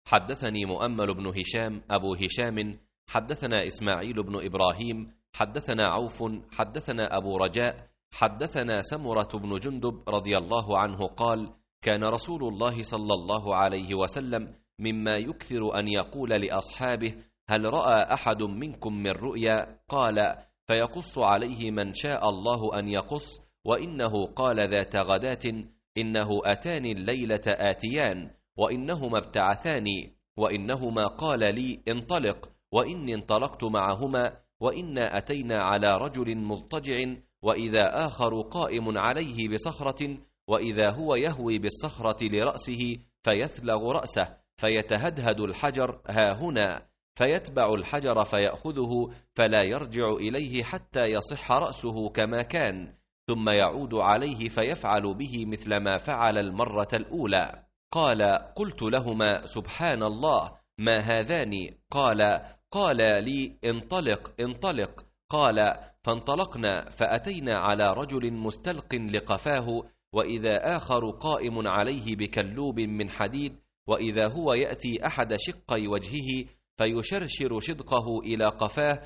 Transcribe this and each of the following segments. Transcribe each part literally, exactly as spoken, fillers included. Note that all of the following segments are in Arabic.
حدثني مؤمل بن هشام أبو هشام حدثنا إسماعيل بن إبراهيم حدثنا عوف حدثنا أبو رجاء حدثنا سمرة بن جندب رضي الله عنه قال: كان رسول الله صلى الله عليه وسلم مما يكثر أن يقول لأصحابه: هل رأى أحد منكم من رؤيا؟ قال: فيقص عليه من شاء الله أن يقص، وإنه قال ذات غداة: إنه أتاني الليلة آتيان، وإنهما ابتعثاني، وإنهما قال لي: انطلق، وإني انطلقت معهما، وإنا أتينا على رجل مضطجع، وإذا آخر قائم عليه بصخرة، وإذا هو يهوي بالصخرة لرأسه فيثلغ رأسه فيتهدهد الحجر ها هنا، فيتبع الحجر فيأخذه فلا يرجع إليه حتى يصح رأسه كما كان، ثم يعود عليه فيفعل به مثل ما فعل المرة الأولى. قال: قلت لهما: سبحان الله، ما هذان؟ قال: قال لي: انطلق انطلق. قال: فانطلقنا فأتينا على رجل مستلق لقفاه، وإذا آخر قائم عليه بكلوب من حديد، وإذا هو يأتي أحد شقي وجهه فيشرشر شدقه إلى قفاه،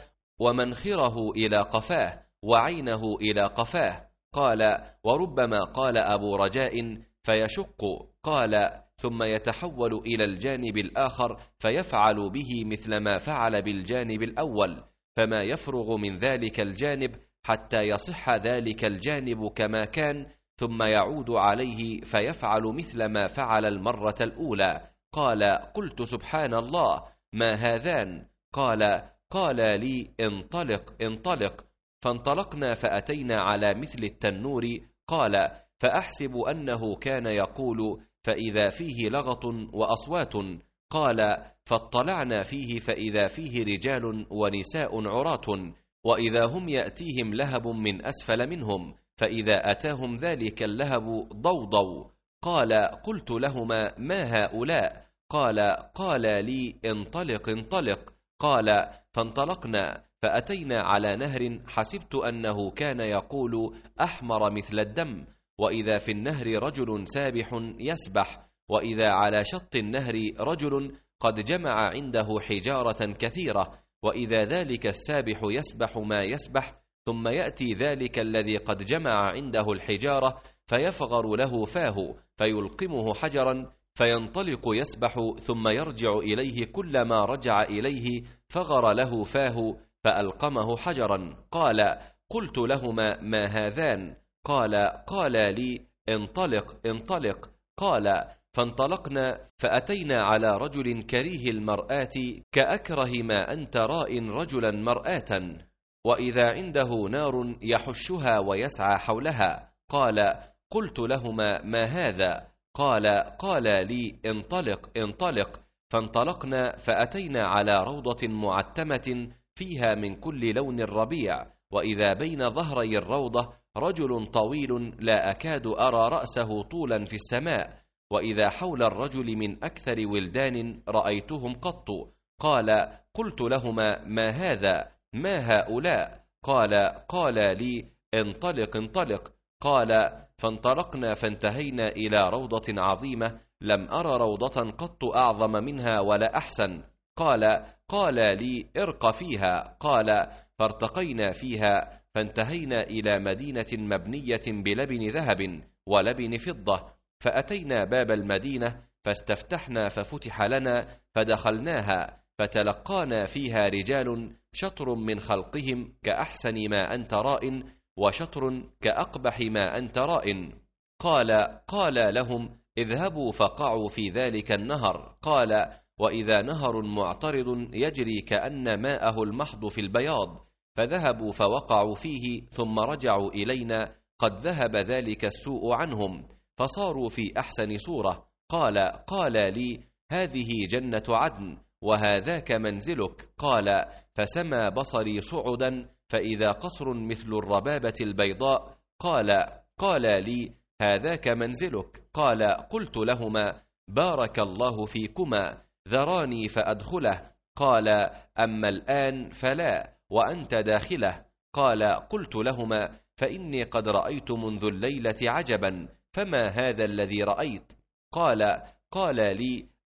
ومنخره إلى قفاه، وعينه إلى قفاه. قال: وربما قال أبو رجاء: فيشق. قال: ثم يتحول إلى الجانب الآخر فيفعل به مثل ما فعل بالجانب الأول، فما يفرغ من ذلك الجانب حتى يصح ذلك الجانب كما كان، ثم يعود عليه فيفعل مثل ما فعل المرة الأولى. قال: قلت: سبحان الله، ما هذان؟ قال: قال لي: انطلق انطلق. فانطلقنا فأتينا على مثل التنور. قال: فأحسب أنه كان يقول: فإذا فيه لغط وأصوات. قال: فاطلعنا فيه فإذا فيه رجال ونساء عراة، وإذا هم يأتيهم لهب من أسفل منهم، فإذا أتاهم ذلك اللهب ضوضوا. قال: قلت لهما: ما هؤلاء؟ قال: قال لي: انطلق انطلق. قال: فانطلقنا فأتينا على نهر حسبت أنه كان يقول: أحمر مثل الدم، وإذا في النهر رجل سابح يسبح، وإذا على شط النهر رجل قد جمع عنده حجارة كثيرة، وإذا ذلك السابح يسبح ما يسبح، ثم يأتي ذلك الذي قد جمع عنده الحجارة فيفغر له فاه فيلقمه حجرا، فينطلق يسبح ثم يرجع إليه، كلما رجع إليه فغر له فاه فألقمه حجرا. قال: قلت لهما: ما هذان؟ قال: قال لي: انطلق انطلق. قال: فانطلقنا فأتينا على رجل كريه المرآة كأكره ما أنت راء رجلا مرآة، وإذا عنده نار يحشها ويسعى حولها. قال: قلت لهما: ما هذا؟ قال: قال لي: انطلق انطلق. فانطلقنا فأتينا على روضة معتمة فيها من كل لون الربيع، وإذا بين ظهري الروضة رجل طويل لا أكاد أرى رأسه طولا في السماء، وإذا حول الرجل من أكثر ولدان رأيتهم قط. قال: قلت لهما: ما هذا؟ ما هؤلاء؟ قال: قال لي: انطلق انطلق. قال: فانطلقنا فانتهينا إلى روضة عظيمة لم أرى روضة قط أعظم منها ولا أحسن. قال: قال لي: ارق فيها. قال: فارتقينا فيها فانتهينا إلى مدينة مبنية بلبن ذهب ولبن فضة، فأتينا باب المدينة فاستفتحنا ففتح لنا فدخلناها، فتلقانا فيها رجال شطر من خلقهم كأحسن ما أنت راء، وشطر كأقبح ما أنت راء. قال: قال لهم: اذهبوا فقعوا في ذلك النهر. قال: وإذا نهر معترض يجري كأن ماءه المحض في البياض، فذهبوا فوقعوا فيه ثم رجعوا إلينا قد ذهب ذلك السوء عنهم، فصاروا في أحسن صورة. قال: قال لي: هذه جنة عدن وهذاك منزلك. قال: فسمى بصري صعدا فإذا قصر مثل الربابة البيضاء. قال: قال لي: هذاك منزلك. قال: قلت لهما: بارك الله فيكما، ذراني فأدخله. قال: أما الآن فلا، وأنت داخله. قال: قلت لهما: فإني قد رأيت منذ الليلة عجبا، فما هذا الذي رأيت؟ قال: قال لي: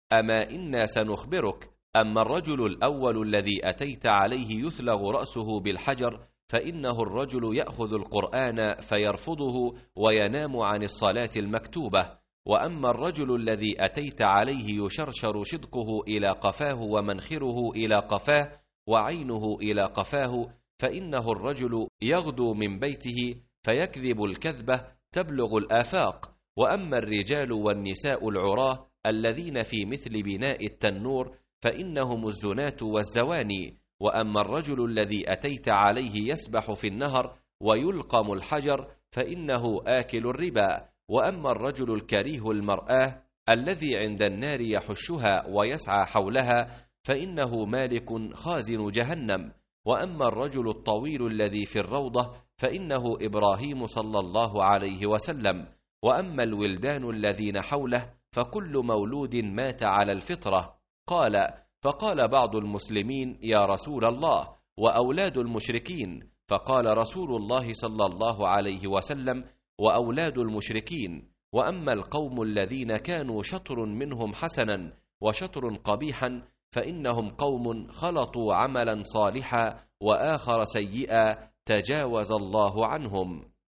أما إنا سنخبرك. أما الرجل الأول الذي أتيت عليه يثلغ رأسه بالحجر فإنه الرجل يأخذ القرآن فيرفضه وينام عن الصلاة المكتوبة. وأما الرجل الذي أتيت عليه يشرشر شدقه إلى قفاه ومنخره إلى قفاه وعينه إلى قفاه فإنه الرجل يغدو من بيته فيكذب الكذبة تبلغ الآفاق. وأما الرجال والنساء العراه الذين في مثل بناء التنور فإنهم الزناة والزواني. وأما الرجل الذي أتيت عليه يسبح في النهر ويلقم الحجر فإنه آكل الربا. وأما الرجل الكريه المرآة الذي عند النار يحشها ويسعى حولها فإنه مالك خازن جهنم. وأما الرجل الطويل الذي في الروضة فإنه إبراهيم صلى الله عليه وسلم. وأما الولدان الذين حوله فكل مولود مات على الفطرة. قال: فقال بعض المسلمين: يا رسول الله، وأولاد المشركين؟ فقال رسول الله صلى الله عليه وسلم: وأولاد المشركين. وأما القوم الذين كانوا شطر منهم حسنا وشطر قبيحا فإنهم قوم خلطوا عملا صالحا وآخر سيئا تجاوز الله عنهم.